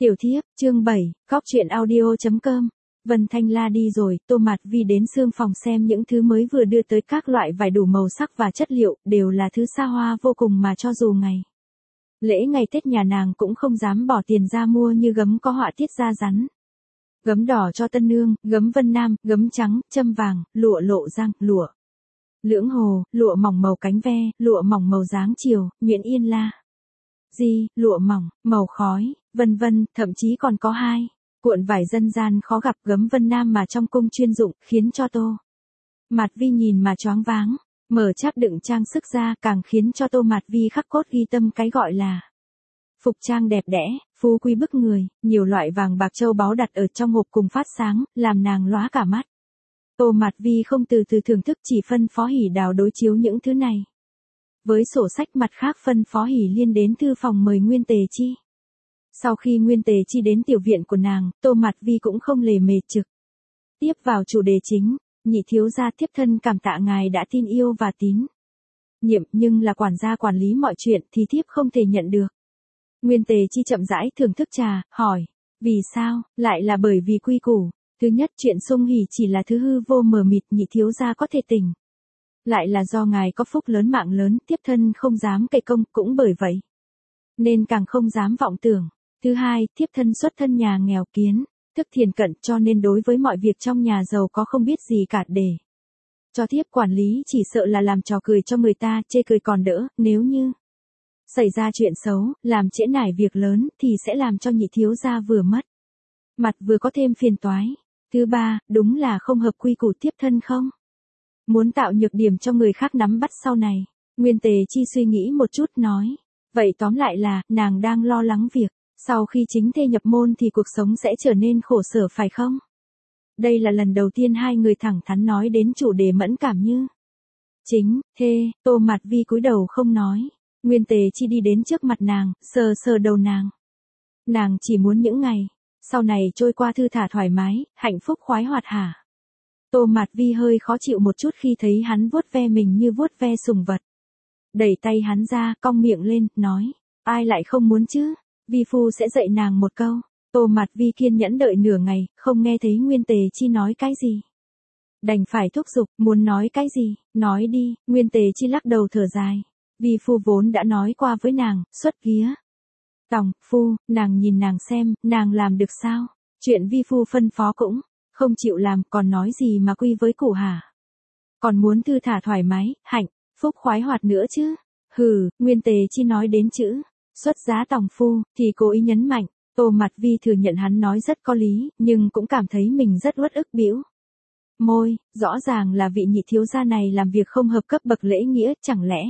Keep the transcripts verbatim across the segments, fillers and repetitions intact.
Tiểu thiếp, chương bảy, Cóc truyện audio chấm com. Vân Thanh La đi rồi, Tô Mạt Vi đến xương phòng xem những thứ mới vừa đưa tới, các loại vải đủ màu sắc và chất liệu, đều là thứ xa hoa vô cùng mà cho dù ngày lễ ngày Tết nhà nàng cũng không dám bỏ tiền ra mua, như gấm có họa tiết da rắn, gấm đỏ cho tân nương, gấm vân nam, gấm trắng, châm vàng, lụa lộ răng, lụa lưỡng hồ, lụa mỏng màu cánh ve, lụa mỏng màu dáng chiều, nhuyễn yên la di, lụa mỏng, màu khói, vân vân, thậm chí còn có hai cuộn vải dân gian khó gặp gấm vân nam mà trong cung chuyên dụng, khiến cho Tô Mạt Vi nhìn mà choáng váng. Mở cháp đựng trang sức ra, càng khiến cho Tô Mạt Vi khắc cốt ghi tâm cái gọi là phục trang đẹp đẽ, phú quý bức người, nhiều loại vàng bạc châu báu đặt ở trong hộp cùng phát sáng, làm nàng lóa cả mắt. Tô Mạt Vi không từ từ thưởng thức, chỉ phân phó Hỉ Đào đối chiếu những thứ này với sổ sách, mặt khác phân phó Hỉ Liên đến thư phòng mời Nguyên Tề Chi. Sau khi Nguyên Tề Chi đến tiểu viện của nàng, Tô Mạt Vi cũng không lề mề, trực tiếp vào chủ đề chính. Nhị thiếu gia, thiếp thân cảm tạ ngài đã tin yêu và tín nhiệm, nhưng là quản gia quản lý mọi chuyện thì thiếp không thể nhận được. Nguyên Tề Chi chậm rãi thưởng thức trà, hỏi, vì sao? Lại là bởi vì quy củ. Thứ nhất, chuyện sung hỉ chỉ là thứ hư vô mờ mịt, nhị thiếu gia có thể tỉnh lại là do ngài có phúc lớn mạng lớn, thiếp thân không dám cậy công, cũng bởi vậy nên càng không dám vọng tưởng. Thứ hai, thiếp thân xuất thân nhà nghèo, kiến thức thiền cận, cho nên đối với mọi việc trong nhà giàu có không biết gì cả, để cho thiếp quản lý chỉ sợ là làm trò cười cho người ta, chê cười còn đỡ, nếu như xảy ra chuyện xấu, làm trễ nải việc lớn thì sẽ làm cho nhị thiếu gia vừa mất mặt vừa có thêm phiền toái. Thứ ba, đúng là không hợp quy củ, thiếp thân không muốn tạo nhược điểm cho người khác nắm bắt sau này. Nguyên Tề Chi suy nghĩ một chút nói, vậy tóm lại là, nàng đang lo lắng việc sau khi chính thê nhập môn thì cuộc sống sẽ trở nên khổ sở phải không? Đây là lần đầu tiên hai người thẳng thắn nói đến chủ đề mẫn cảm như chính thê. Tô Mạt Vi cúi đầu không nói. Nguyên Tề Chi đi đến trước mặt nàng, sờ sờ đầu nàng. Nàng chỉ muốn những ngày sau này trôi qua thư thả thoải mái, hạnh phúc khoái hoạt hả? Tô Mạt Vi hơi khó chịu một chút khi thấy hắn vuốt ve mình như vuốt ve sùng vật. Đẩy tay hắn ra, cong miệng lên, nói, ai lại không muốn chứ? Vi phu sẽ dạy nàng một câu. Tô Mạt Vi kiên nhẫn đợi nửa ngày, không nghe thấy Nguyên Tề Chi nói cái gì. Đành phải thúc giục, muốn nói cái gì, nói đi. Nguyên Tề Chi lắc đầu thở dài. Vi phu vốn đã nói qua với nàng, xuất vía tòng phu. Nàng nhìn nàng xem, nàng làm được sao? Chuyện vi phu phân phó cũng không chịu làm, còn nói gì mà quy với củ hả? Còn muốn thư thả thoải mái, hạnh phúc khoái hoạt nữa chứ? Hừ. Nguyên Tề Chi nói đến chữ xuất giá tòng phu thì cố ý nhấn mạnh. Tô Mạt Vi thừa nhận hắn nói rất có lý, nhưng cũng cảm thấy mình rất uất ức, bĩu môi. Rõ ràng là vị nhị thiếu gia này làm việc không hợp cấp bậc lễ nghĩa, chẳng lẽ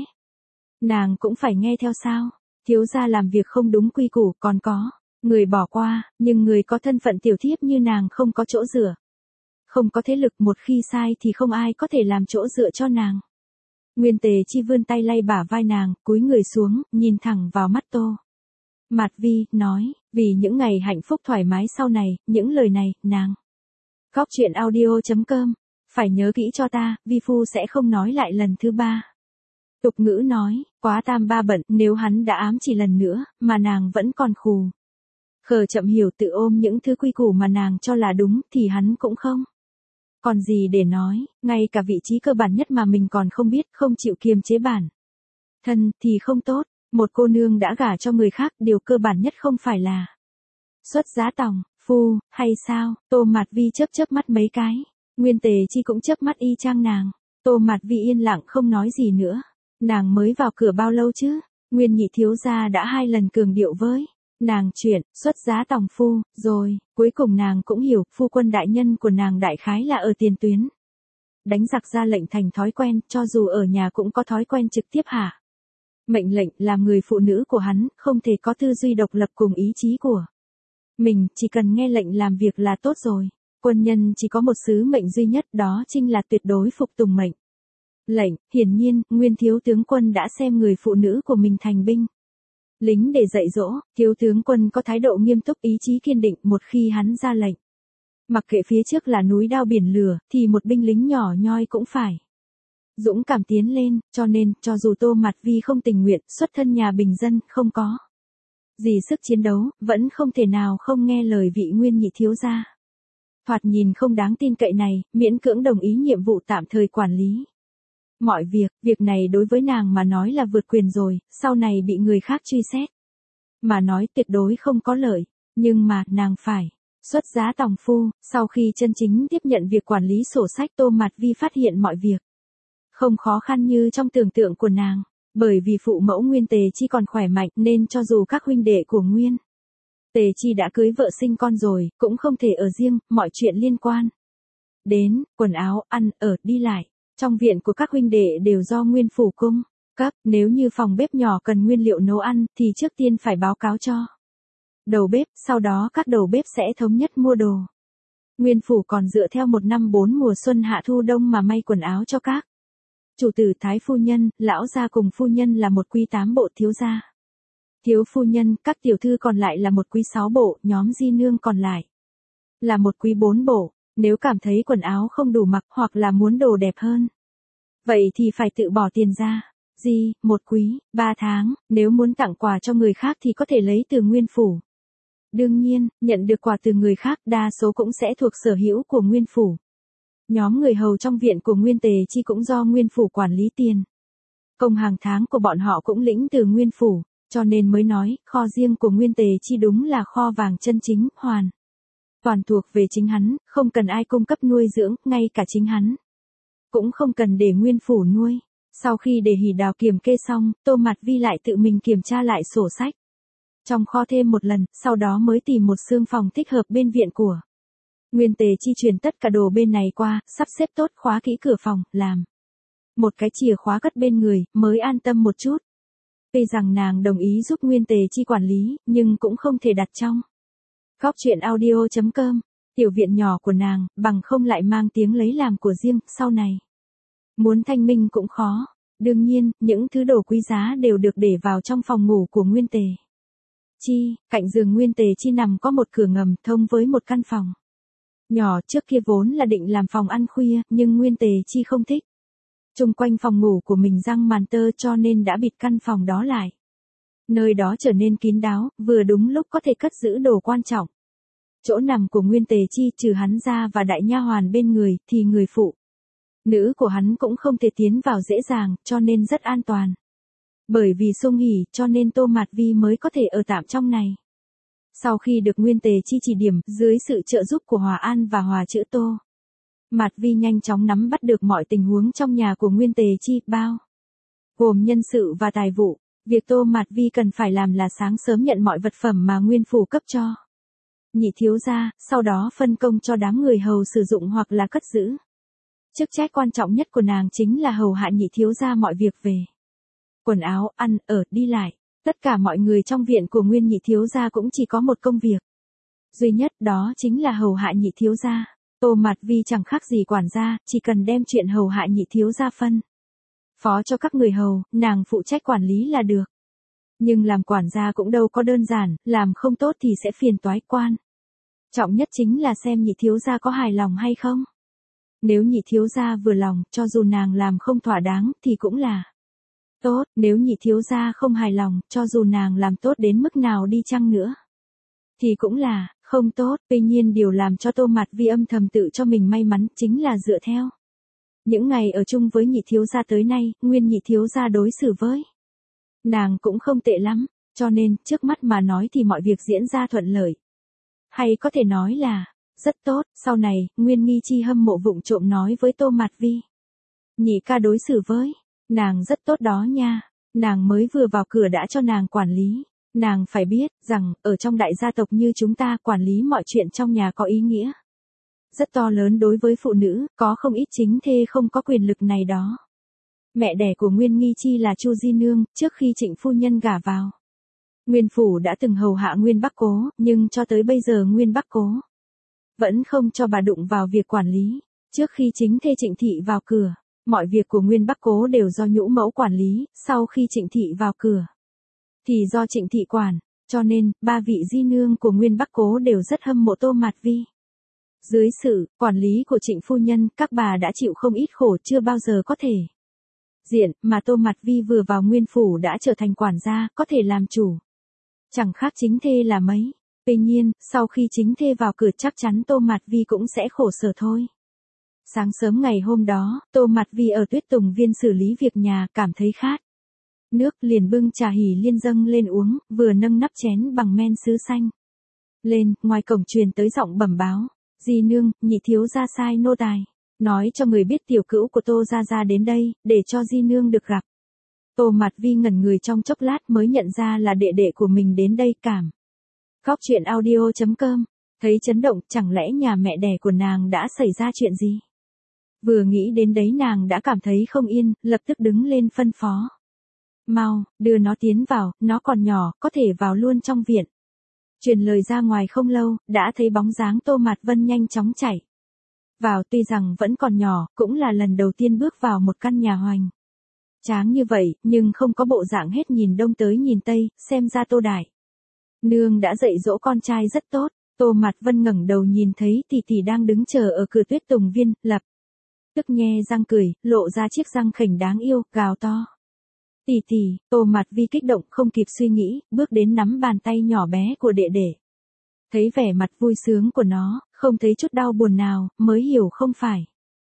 nàng cũng phải nghe theo sao? Thiếu gia làm việc không đúng quy củ, còn có người bỏ qua, nhưng người có thân phận tiểu thiếp như nàng không có chỗ dựa, không có thế lực, một khi sai thì không ai có thể làm chỗ dựa cho nàng. Nguyên Tề Chi vươn tay lay bả vai nàng, cúi người xuống, nhìn thẳng vào mắt Tô Mạt Vi, nói, vì những ngày hạnh phúc thoải mái sau này, những lời này, nàng. Cóc truyện audio chấm com, phải nhớ kỹ cho ta, vi phu sẽ không nói lại lần thứ ba. Tục ngữ nói, quá tam ba bận, nếu hắn đã ám chỉ lần nữa, mà nàng vẫn còn khù khờ chậm hiểu, tự ôm những thứ quy củ mà nàng cho là đúng, thì hắn cũng không còn gì để nói. Ngay cả vị trí cơ bản nhất mà mình còn không biết, không chịu kiềm chế bản thân thì không tốt. Một cô nương đã gả cho người khác, điều cơ bản nhất không phải là xuất giá tòng phu, hay sao? Tô Mạt Vi chớp chớp mắt mấy cái. Nguyên Tề Chi cũng chớp mắt y chang nàng. Tô Mạt Vi yên lặng không nói gì nữa. Nàng mới vào cửa bao lâu chứ? Nguyên nhị thiếu gia đã hai lần cường điệu với nàng chuyện xuất giá tòng phu, rồi, cuối cùng nàng cũng hiểu, phu quân đại nhân của nàng đại khái là ở tiền tuyến đánh giặc ra lệnh thành thói quen, cho dù ở nhà cũng có thói quen trực tiếp hạ mệnh lệnh. Làm người phụ nữ của hắn, không thể có tư duy độc lập cùng ý chí của mình, chỉ cần nghe lệnh làm việc là tốt rồi. Quân nhân chỉ có một sứ mệnh duy nhất, đó chính là tuyệt đối phục tùng mệnh lệnh. Hiển nhiên, Nguyên thiếu tướng quân đã xem người phụ nữ của mình thành binh lính để dạy dỗ. Thiếu tướng quân có thái độ nghiêm túc, ý chí kiên định, một khi hắn ra lệnh, mặc kệ phía trước là núi đao biển lửa, thì một binh lính nhỏ nhoi cũng phải dũng cảm tiến lên. Cho nên, cho dù Tô Mạt Vi không tình nguyện, xuất thân nhà bình dân, không có Gì sức chiến đấu, vẫn không thể nào không nghe lời vị nguyên nhị thiếu gia. Thoạt nhìn không đáng tin cậy này, miễn cưỡng đồng ý nhiệm vụ tạm thời quản lý. Mọi việc, việc này đối với nàng mà nói là vượt quyền rồi, sau này bị người khác truy xét. Mà nói tuyệt đối không có lợi, nhưng mà, nàng phải xuất giá tòng phu. Sau khi chân chính tiếp nhận việc quản lý sổ sách, Tô Mạt Vi phát hiện mọi việc không khó khăn như trong tưởng tượng của nàng. Bởi vì phụ mẫu Nguyên Tề Chi còn khỏe mạnh nên cho dù các huynh đệ của Nguyên Tề Chi đã cưới vợ sinh con rồi, cũng không thể ở riêng, mọi chuyện liên quan đến quần áo, ăn, ở, đi lại trong viện của các huynh đệ đều do Nguyên phủ cung cấp. Nếu như phòng bếp nhỏ cần nguyên liệu nấu ăn thì trước tiên phải báo cáo cho đầu bếp, sau đó các đầu bếp sẽ thống nhất mua đồ. Nguyên phủ còn dựa theo một năm bốn mùa xuân hạ thu đông mà may quần áo cho các chủ tử, thái phu nhân, lão gia cùng phu nhân là một quý tám bộ thiếu gia. Thiếu phu nhân, các tiểu thư còn lại là một quý sáu bộ, nhóm di nương còn lại là một quý bốn bộ. Nếu cảm thấy quần áo không đủ mặc hoặc là muốn đồ đẹp hơn, vậy thì phải tự bỏ tiền ra. Di, một quý, ba tháng, nếu muốn tặng quà cho người khác thì có thể lấy từ Nguyên phủ. Đương nhiên, nhận được quà từ người khác đa số cũng sẽ thuộc sở hữu của Nguyên phủ. Nhóm người hầu trong viện của Nguyên Tề Chi cũng do Nguyên phủ quản lý tiền công hàng tháng của bọn họ cũng lĩnh từ Nguyên phủ, cho nên mới nói, kho riêng của Nguyên Tề Chi đúng là kho vàng chân chính, hoàn toàn thuộc về chính hắn, không cần ai cung cấp nuôi dưỡng, ngay cả chính hắn cũng không cần để Nguyên phủ nuôi. Sau khi để Hỉ Đào kiểm kê xong, Tô Mạt Vi lại tự mình kiểm tra lại sổ sách trong kho thêm một lần, sau đó mới tìm một xương phòng thích hợp bên viện của Nguyên Tề Chi, truyền tất cả đồ bên này qua, sắp xếp tốt, khóa kỹ cửa phòng, làm một cái chìa khóa cất bên người, mới an tâm một chút. Tuy rằng nàng đồng ý giúp Nguyên Tề Chi quản lý, nhưng cũng không thể đặt trong Góc Chuyện Audio chấm com, tiểu viện nhỏ của nàng, bằng không lại mang tiếng lấy làm của riêng, sau này muốn thanh minh cũng khó. Đương nhiên, những thứ đồ quý giá đều được để vào trong phòng ngủ của Nguyên Tề Chi. Cạnh giường Nguyên Tề Chi nằm có một cửa ngầm thông với một căn phòng nhỏ, trước kia vốn là định làm phòng ăn khuya, nhưng Nguyên Tề Chi không thích chung quanh phòng ngủ của mình răng màn tơ, cho nên đã bịt căn phòng đó lại. Nơi đó trở nên kín đáo, vừa đúng lúc có thể cất giữ đồ quan trọng. Chỗ nằm của Nguyên Tề Chi trừ hắn ra và đại nha hoàn bên người, thì người phụ nữ của hắn cũng không thể tiến vào dễ dàng, cho nên rất an toàn. Bởi vì xung hỉ, cho nên Tô Mạt Vi mới có thể ở tạm trong này. Sau khi được Nguyên Tề Chi chỉ điểm, dưới sự trợ giúp của Hòa An và Hòa Chữ Tô, Mạt Vi nhanh chóng nắm bắt được mọi tình huống trong nhà của Nguyên Tề Chi, bao gồm nhân sự và tài vụ. Việc Tô Mạt Vi cần phải làm là sáng sớm nhận mọi vật phẩm mà Nguyên phủ cấp cho nhị thiếu gia, sau đó phân công cho đám người hầu sử dụng hoặc là cất giữ. Chức trách quan trọng nhất của nàng chính là hầu hạ nhị thiếu gia mọi việc về quần áo, ăn, ở, đi lại. Tất cả mọi người trong viện của Nguyên nhị thiếu gia cũng chỉ có một công việc duy nhất, đó chính là hầu hạ nhị thiếu gia. Tô Mạt Vi chẳng khác gì quản gia, chỉ cần đem chuyện hầu hạ nhị thiếu gia phân phó cho các người hầu, nàng phụ trách quản lý là được. Nhưng làm quản gia cũng đâu có đơn giản, làm không tốt thì sẽ phiền toái. Quan trọng nhất chính là xem nhị thiếu gia có hài lòng hay không. Nếu nhị thiếu gia vừa lòng, cho dù nàng làm không thỏa đáng, thì cũng là tốt. Nếu nhị thiếu gia không hài lòng, cho dù nàng làm tốt đến mức nào đi chăng nữa, thì cũng là không tốt. Tuy nhiên điều làm cho Tô Mạt Vi âm thầm tự cho mình may mắn, chính là dựa theo những ngày ở chung với nhị thiếu gia tới nay, Nguyên nhị thiếu gia đối xử với nàng cũng không tệ lắm, cho nên, trước mắt mà nói thì mọi việc diễn ra thuận lợi. Hay có thể nói là rất tốt. Sau này, Nguyên Nghi Chi hâm mộ vụng trộm nói với Tô Mạt Vi, nhị ca đối xử với nàng rất tốt đó nha. Nàng mới vừa vào cửa đã cho nàng quản lý. Nàng phải biết rằng, ở trong đại gia tộc như chúng ta, quản lý mọi chuyện trong nhà có ý nghĩa rất to lớn đối với phụ nữ, có không ít chính thê không có quyền lực này đó. Mẹ đẻ của Nguyên Nghi Chi là Chu Di Nương, trước khi Trịnh phu nhân gả vào Nguyên phủ đã từng hầu hạ Nguyên Bắc Cố, nhưng cho tới bây giờ Nguyên Bắc Cố vẫn không cho bà đụng vào việc quản lý. Trước khi chính thê Trịnh thị vào cửa, mọi việc của Nguyên Bắc Cố đều do nhũ mẫu quản lý, sau khi Trịnh thị vào cửa thì do Trịnh thị quản, cho nên, ba vị di nương của Nguyên Bắc Cố đều rất hâm mộ Tô Mạt Vi. Dưới sự quản lý của Trịnh phu nhân, các bà đã chịu không ít khổ, chưa bao giờ có thể diện, mà Tô Mạt Vi vừa vào Nguyên phủ đã trở thành quản gia, có thể làm chủ Chẳng khác chính thê là mấy. Tuy nhiên, sau khi chính thê vào cửa chắc chắn Tô Mạt Vi cũng sẽ khổ sở thôi. Sáng sớm ngày hôm đó, Tô Mạt Vi ở Tuyết Tùng Viên xử lý việc nhà, cảm thấy khát. Nước liền bưng trà Hỷ Liên dâng lên uống, vừa nâng nắp chén bằng men sứ xanh. Lên, ngoài cổng truyền tới giọng bẩm báo. Di nương, nhị thiếu gia sai nô tài. Nói cho người biết tiểu cữu của Tô gia gia đến đây, để cho di nương được gặp. Tô Mạt Vi ngẩn người trong chốc lát mới nhận ra là đệ đệ của mình đến đây cảm. Góc truyện audio chấm com. Thấy chấn động, chẳng lẽ nhà mẹ đẻ của nàng đã xảy ra chuyện gì? Vừa nghĩ đến đấy nàng đã cảm thấy không yên, lập tức đứng lên phân phó. Mau, đưa nó tiến vào, nó còn nhỏ, có thể vào luôn trong viện. Truyền lời ra ngoài không lâu, đã thấy bóng dáng Tô Mạt Vân nhanh chóng chạy vào, tuy rằng vẫn còn nhỏ, cũng là lần đầu tiên bước vào một căn nhà hoành tráng như vậy, nhưng không có bộ dạng hết nhìn đông tới nhìn tây, xem ra Tô đại nương đã dạy dỗ con trai rất tốt. Tô Mạt Vân ngẩng đầu nhìn thấy tỷ tỷ đang đứng chờ ở cửa Tuyết Tùng Viên, lập tức nhe răng cười, lộ ra chiếc răng khểnh đáng yêu, gào to. Tỷ tỷ. Tô Mạt Vi kích động không kịp suy nghĩ, bước đến nắm bàn tay nhỏ bé của đệ đệ. Thấy vẻ mặt vui sướng của nó, không thấy chút đau buồn nào, mới hiểu không phải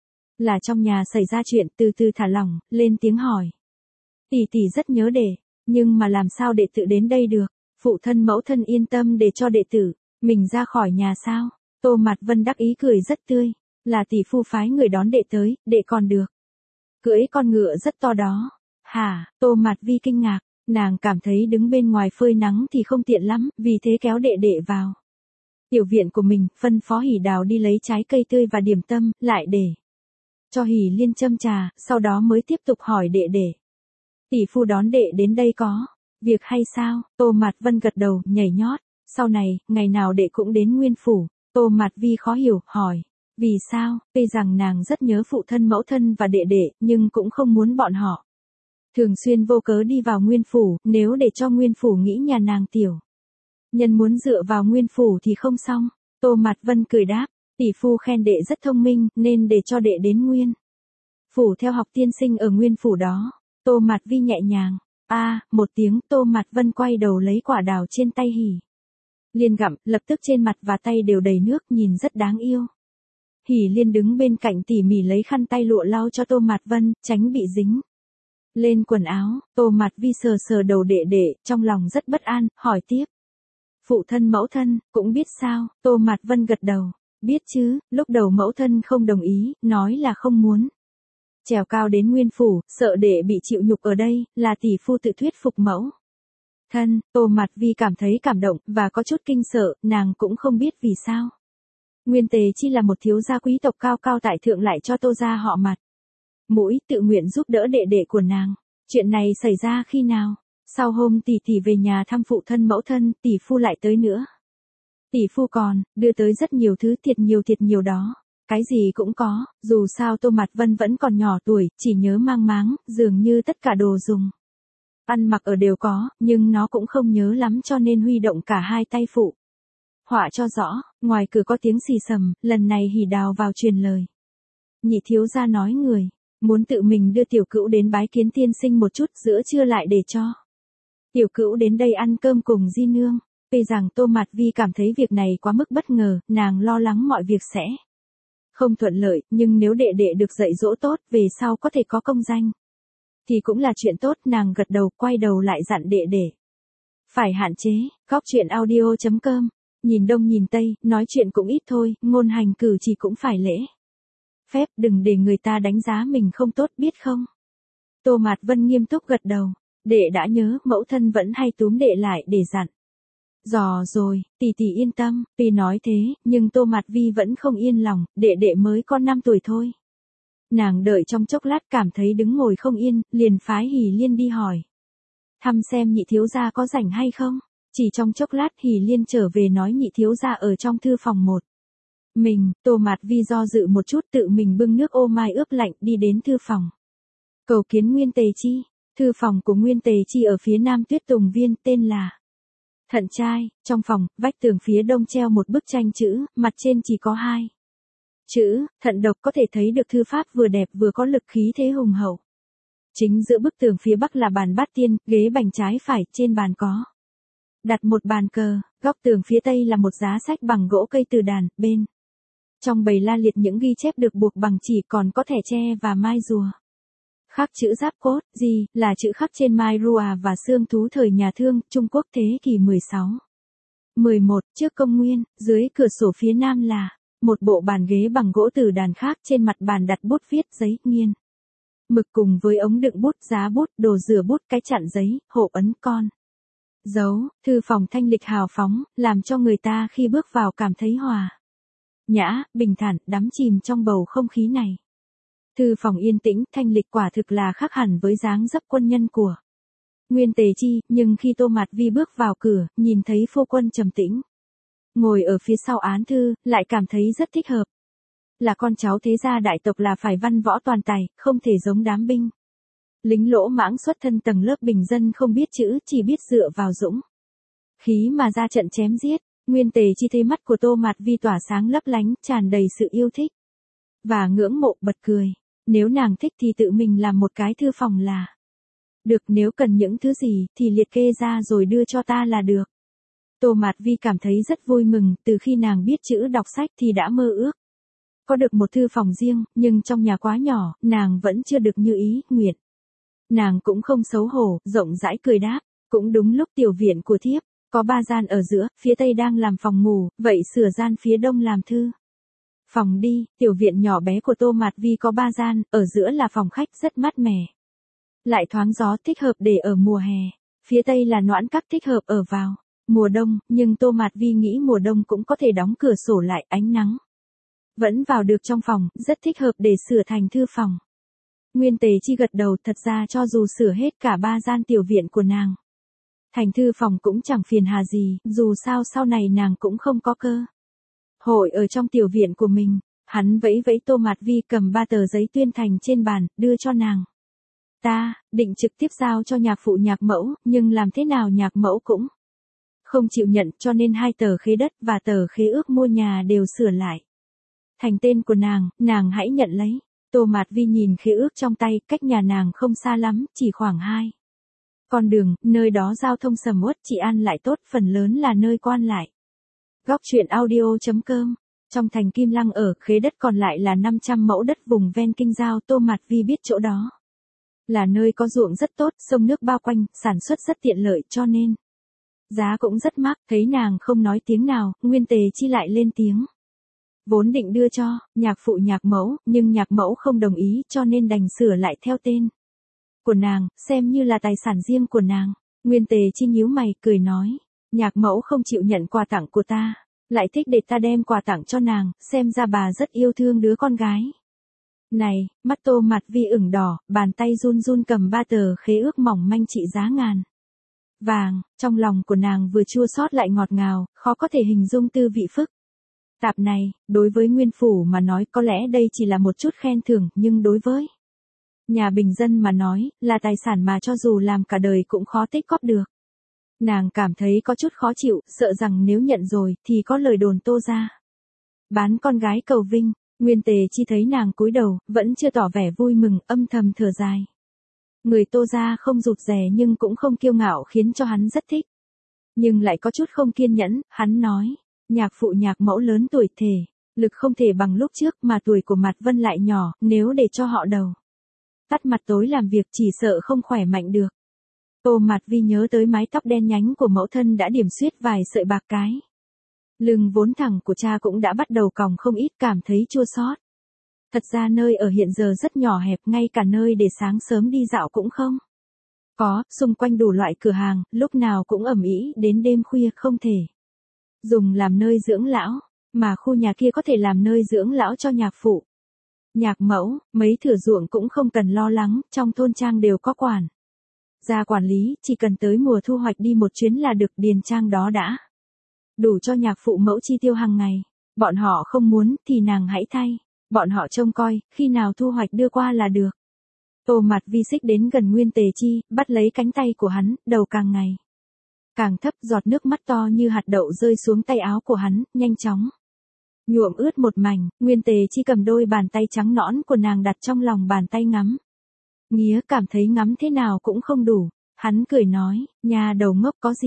là trong nhà xảy ra chuyện, từ từ thả lỏng, lên tiếng hỏi. Tỷ tỷ rất nhớ đệ, nhưng mà làm sao đệ tự đến đây được? Phụ thân mẫu thân yên tâm để cho đệ tử mình ra khỏi nhà sao? Tô Mạt Vân đắc ý cười rất tươi, là tỷ phu phái người đón đệ tới, đệ còn được cưỡi con ngựa rất to đó. Hả? Tô Mạt Vi kinh ngạc, nàng cảm thấy đứng bên ngoài phơi nắng thì không tiện lắm, vì thế kéo đệ đệ vào tiểu viện của mình, phân phó Hỷ Đào đi lấy trái cây tươi và điểm tâm, lại để cho Hỷ Liên châm trà, sau đó mới tiếp tục hỏi đệ đệ. Tỷ phu đón đệ đến đây có việc hay sao? Tô Mạt Vân gật đầu, nhảy nhót. Sau này, ngày nào đệ cũng đến Nguyên phủ. Tô Mạt Vi khó hiểu, hỏi. Vì sao? Tuy rằng nàng rất nhớ phụ thân mẫu thân và đệ đệ, nhưng cũng không muốn bọn họ thường xuyên vô cớ đi vào Nguyên phủ, nếu để cho Nguyên phủ nghĩ nhà nàng tiểu nhân muốn dựa vào Nguyên phủ thì không xong. Tô Mạt Vân cười đáp, tỷ phu khen đệ rất thông minh, nên để cho đệ đến Nguyên phủ theo học tiên sinh ở Nguyên phủ đó. Tô Mạt Vi nhẹ nhàng, a, à, một tiếng. Tô Mạt Vân quay đầu lấy quả đào trên tay Hỷ Liên gặm, lập tức trên mặt và tay đều đầy nước, nhìn rất đáng yêu. Hỷ Liên đứng bên cạnh tỉ mỉ lấy khăn tay lụa lau cho Tô Mạt Vân, tránh bị dính lên quần áo. Tô Mạt Vi sờ sờ đầu đệ đệ, trong lòng rất bất an, hỏi tiếp. Phụ thân mẫu thân, cũng biết sao? Tô Mạt Vân gật đầu, biết chứ, lúc đầu mẫu thân không đồng ý, nói là không muốn trèo cao đến Nguyên phủ, sợ đệ bị chịu nhục ở đây, là tỷ phu tự thuyết phục mẫu thân. Tô Mạt Vi cảm thấy cảm động, và có chút kinh sợ, nàng cũng không biết vì sao Nguyên Tề Chi là một thiếu gia quý tộc cao cao tại thượng lại cho Tô gia họ mặt mũi, tự nguyện giúp đỡ đệ đệ của nàng. Chuyện này xảy ra khi nào? Sau hôm tỷ tỷ về nhà thăm phụ thân mẫu thân, tỷ phu lại tới nữa. Tỷ phu còn đưa tới rất nhiều thứ, thiệt nhiều thiệt nhiều đó. Cái gì cũng có, dù sao Tô Mạt Vân vẫn còn nhỏ tuổi, chỉ nhớ mang máng, dường như tất cả đồ dùng ăn mặc ở đều có, nhưng nó cũng không nhớ lắm cho nên huy động cả hai tay phụ họa cho rõ. Ngoài cửa có tiếng xì xầm, lần này Hỷ Đào vào truyền lời. Nhị thiếu gia nói người muốn tự mình đưa tiểu cữu đến bái kiến tiên sinh một chút, giữa trưa lại để cho tiểu cữu đến đây ăn cơm cùng di nương. Tuy rằng Tô Mạt Vi cảm thấy việc này quá mức bất ngờ, nàng lo lắng mọi việc sẽ không thuận lợi, nhưng nếu đệ đệ được dạy dỗ tốt, về sau có thể có công danh thì cũng là chuyện tốt. Nàng gật đầu, quay đầu lại dặn đệ đệ phải hạn chế. Góc truyện audio chấm com. Nhìn đông nhìn tây, nói chuyện cũng ít thôi, ngôn hành cử chỉ cũng phải lễ phép, đừng để người ta đánh giá mình không tốt, biết không? Tô Mạt Vân nghiêm túc gật đầu. Đệ đã nhớ, mẫu thân vẫn hay túm đệ lại để dặn dò rồi, tỷ tỷ yên tâm. Tuy nói thế, nhưng Tô Mạt Vi vẫn không yên lòng, đệ đệ mới có năm tuổi thôi. Nàng đợi trong chốc lát cảm thấy đứng ngồi không yên, liền phái Hỷ Liên đi hỏi thăm xem nhị thiếu gia có rảnh hay không. Chỉ trong chốc lát Hỷ Liên trở về nói nhị thiếu gia ở trong thư phòng một mình. Tô Mạt Vi do dự một chút, tự mình bưng nước ô mai ướp lạnh đi đến thư phòng cầu kiến Nguyên Tề Chi. Thư phòng của Nguyên Tề Chi ở phía nam Tuyết Tùng Viên, tên là Thận Trai. Trong phòng, vách tường phía đông treo một bức tranh chữ, mặt trên chỉ có hai chữ Thận Độc, có thể thấy được thư pháp vừa đẹp vừa có lực khí thế hùng hậu. Chính giữa bức tường phía bắc là bàn bát tiên, ghế bành trái phải, trên bàn có đặt một bàn cờ, góc tường phía tây là một giá sách bằng gỗ cây từ đàn, bên trong bày la liệt những ghi chép được buộc bằng chỉ, còn có thẻ tre và mai rùa. Khắc chữ giáp cốt, gì, là chữ khắc trên mai rùa và xương thú thời nhà Thương, Trung Quốc thế kỷ mười sáu. mười một, trước công nguyên, dưới cửa sổ phía nam là một bộ bàn ghế bằng gỗ từ đàn khác, trên mặt bàn đặt bút viết, giấy, nghiên mực cùng với ống đựng bút, giá bút, đồ rửa bút, cái chặn giấy, hộp ấn con dấu. Thư phòng thanh lịch hào phóng, làm cho người ta khi bước vào cảm thấy hòa nhã, bình thản, đắm chìm trong bầu không khí này. Thư phòng yên tĩnh, thanh lịch quả thực là khác hẳn với dáng dấp quân nhân của Nguyên Tề Chi, nhưng khi Tô Mạt Vi bước vào cửa, nhìn thấy phu quân trầm tĩnh ngồi ở phía sau án thư, lại cảm thấy rất thích hợp. Là con cháu thế gia đại tộc là phải văn võ toàn tài, không thể giống đám binh lính lỗ mãng xuất thân tầng lớp bình dân không biết chữ, chỉ biết dựa vào dũng khí mà ra trận chém giết. Nguyên Tề Chi thấy mắt của Tô Mạt Vi tỏa sáng lấp lánh, tràn đầy sự yêu thích và ngưỡng mộ, bật cười. Nếu nàng thích thì tự mình làm một cái thư phòng là được, nếu cần những thứ gì thì liệt kê ra rồi đưa cho ta là được. Tô Mạt Vi cảm thấy rất vui mừng, từ khi nàng biết chữ đọc sách thì đã mơ ước có được một thư phòng riêng, nhưng trong nhà quá nhỏ, nàng vẫn chưa được như ý nguyện. Nàng cũng không xấu hổ, rộng rãi cười đáp, cũng đúng lúc tiểu viện của thiếp có ba gian ở giữa, phía tây đang làm phòng ngủ, vậy sửa gian phía đông làm thư phòng đi. Tiểu viện nhỏ bé của Tô Mạt Vi có ba gian, ở giữa là phòng khách rất mát mẻ, lại thoáng gió, thích hợp để ở mùa hè. Phía tây là noãn các, thích hợp ở vào mùa đông, nhưng Tô Mạt Vi nghĩ mùa đông cũng có thể đóng cửa sổ lại, ánh nắng vẫn vào được trong phòng, rất thích hợp để sửa thành thư phòng. Nguyên Tề Chi gật đầu, thật ra cho dù sửa hết cả ba gian tiểu viện của nàng thành thư phòng cũng chẳng phiền hà gì, dù sao sau này nàng cũng không có cơ hội ở trong tiểu viện của mình. Hắn vẫy vẫy Tô Mạt Vi cầm ba tờ giấy tuyên thành trên bàn, đưa cho nàng. Ta định trực tiếp giao cho nhạc phụ nhạc mẫu, nhưng làm thế nào nhạc mẫu cũng không chịu nhận, cho nên hai tờ khế đất và tờ khế ước mua nhà đều sửa lại thành tên của nàng, nàng hãy nhận lấy. Tô Mạt Vi nhìn khế ước trong tay, cách nhà nàng không xa lắm, chỉ khoảng hai con đường, nơi đó giao thông sầm uất, trị an lại tốt, phần lớn là nơi quan lại. Góc truyện audio chấm com. Trong thành Kim Lăng ở, khế đất còn lại là năm trăm mẫu đất vùng ven kinh giao. Tô Mạt Vi biết chỗ đó là nơi có ruộng rất tốt, sông nước bao quanh, sản xuất rất tiện lợi, cho nên giá cũng rất mắc. Thấy nàng không nói tiếng nào, Nguyên Tề Chi lại lên tiếng. Vốn định đưa cho nhạc phụ nhạc mẫu, nhưng nhạc mẫu không đồng ý, cho nên đành sửa lại theo tên của nàng, xem như là tài sản riêng của nàng. Nguyên Tề Chi nhíu mày, cười nói, nhạc mẫu không chịu nhận quà tặng của ta, lại thích để ta đem quà tặng cho nàng, xem ra bà rất yêu thương đứa con gái này. Mắt Tô Mạt Vi ửng đỏ, bàn tay run run cầm ba tờ khế ước mỏng manh trị giá ngàn vàng. Trong lòng của nàng vừa chua xót lại ngọt ngào, khó có thể hình dung tư vị phức tạp này. Đối với nguyên phủ mà nói, có lẽ đây chỉ là một chút khen thưởng, nhưng đối với nhà bình dân mà nói, là tài sản mà cho dù làm cả đời cũng khó tích góp được. Nàng cảm thấy có chút khó chịu, sợ rằng nếu nhận rồi, thì có lời đồn Tô gia bán con gái cầu vinh. Nguyên Tề Chi thấy nàng cúi đầu, vẫn chưa tỏ vẻ vui mừng, âm thầm thở dài. Người Tô gia không rụt rè nhưng cũng không kiêu ngạo, khiến cho hắn rất thích. Nhưng lại có chút không kiên nhẫn, hắn nói, nhạc phụ nhạc mẫu lớn tuổi, thể lực không thể bằng lúc trước, mà tuổi của Mạt Vân lại nhỏ, nếu để cho họ đầu tắt mặt tối làm việc chỉ sợ không khỏe mạnh được. Tô Mạt Vi nhớ tới mái tóc đen nhánh của mẫu thân đã điểm xuyết vài sợi bạc, cái lưng vốn thẳng của cha cũng đã bắt đầu còng không ít, cảm thấy chua xót. Thật ra nơi ở hiện giờ rất nhỏ hẹp, ngay cả nơi để sáng sớm đi dạo cũng không có, xung quanh đủ loại cửa hàng, lúc nào cũng ầm ĩ, đến đêm khuya không thể dùng làm nơi dưỡng lão, mà khu nhà kia có thể làm nơi dưỡng lão cho nhạc phụ nhạc mẫu. Mấy thửa ruộng cũng không cần lo lắng, trong thôn trang đều có quản gia quản lý, chỉ cần tới mùa thu hoạch đi một chuyến là được. Điền trang đó đã đủ cho nhạc phụ mẫu chi tiêu hàng ngày. Bọn họ không muốn thì nàng hãy thay bọn họ trông coi, khi nào thu hoạch đưa qua là được. Tô Mạt Vi xích đến gần Nguyên Tề Chi, bắt lấy cánh tay của hắn, đầu càng ngày càng thấp, giọt nước mắt to như hạt đậu rơi xuống tay áo của hắn, nhanh chóng nhuộm ướt một mảnh. Nguyên Tề Chi cầm đôi bàn tay trắng nõn của nàng đặt trong lòng bàn tay ngắm nghía, cảm thấy ngắm thế nào cũng không đủ. Hắn cười nói, nhà đầu ngốc, có gì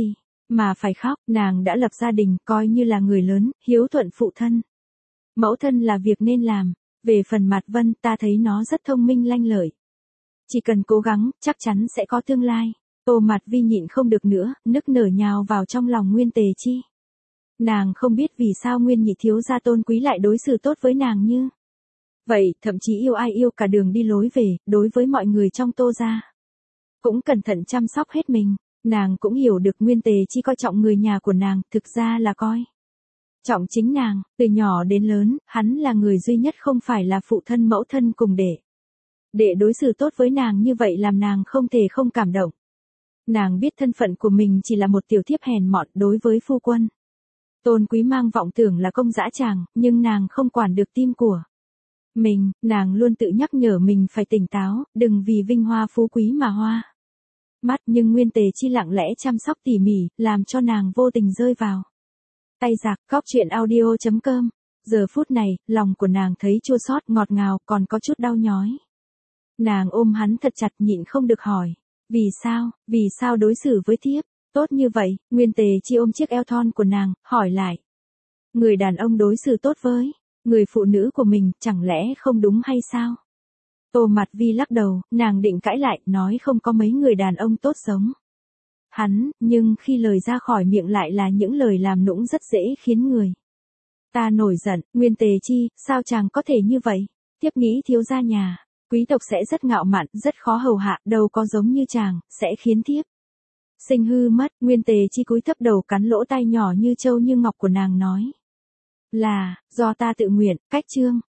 mà phải khóc, nàng đã lập gia đình, coi như là người lớn, hiếu thuận phụ thân. Mẫu thân là việc nên làm, về phần Mạt Vân ta thấy nó rất thông minh lanh lợi. Chỉ cần cố gắng, chắc chắn sẽ có tương lai. Tô Mạt Vi nhịn không được nữa, nức nở nhào vào trong lòng Nguyên Tề Chi. Nàng không biết vì sao Nguyên nhị thiếu gia Tôn Quý lại đối xử tốt với nàng như vậy, thậm chí yêu ai yêu cả đường đi lối về, đối với mọi người trong Tô gia cũng cẩn thận chăm sóc hết mình. Nàng cũng hiểu được Nguyên Tề Chi coi trọng người nhà của nàng, thực ra là coi trọng chính nàng, từ nhỏ đến lớn, hắn là người duy nhất không phải là phụ thân mẫu thân cùng đệ. Đệ đối xử tốt với nàng như vậy làm nàng không thể không cảm động. Nàng biết thân phận của mình chỉ là một tiểu thiếp hèn mọn đối với phu quân. Tôn Quý mang vọng tưởng là công dã tràng, nhưng nàng không quản được tim của mình, nàng luôn tự nhắc nhở mình phải tỉnh táo, đừng vì vinh hoa phú quý mà hoa mắt, nhưng Nguyên Tề Chi lặng lẽ chăm sóc tỉ mỉ, làm cho nàng vô tình rơi vào tay giặc. Cóc truyện audio chấm com. Giờ phút này, lòng của nàng thấy chua xót, ngọt ngào, còn có chút đau nhói. Nàng ôm hắn thật chặt nhịn không được hỏi. Vì sao, vì sao đối xử với thiếp tốt như vậy? Nguyên Tề Chi ôm chiếc eo thon của nàng, hỏi lại. Người đàn ông đối xử tốt với người phụ nữ của mình, chẳng lẽ không đúng hay sao? Tô Mạt Vi lắc đầu, nàng định cãi lại, nói không có mấy người đàn ông tốt giống hắn, nhưng khi lời ra khỏi miệng lại là những lời làm nũng rất dễ khiến người ta nổi giận. Nguyên Tề Chi, sao chàng có thể như vậy? Tiếp nghĩ thiếu gia nhà quý tộc sẽ rất ngạo mạn, rất khó hầu hạ, đâu có giống như chàng, sẽ khiến thiếp sinh hư mất. Nguyên Tề Chi cúi thấp đầu cắn lỗ tai nhỏ như trâu như ngọc của nàng nói. Là, do ta tự nguyện, cách chương.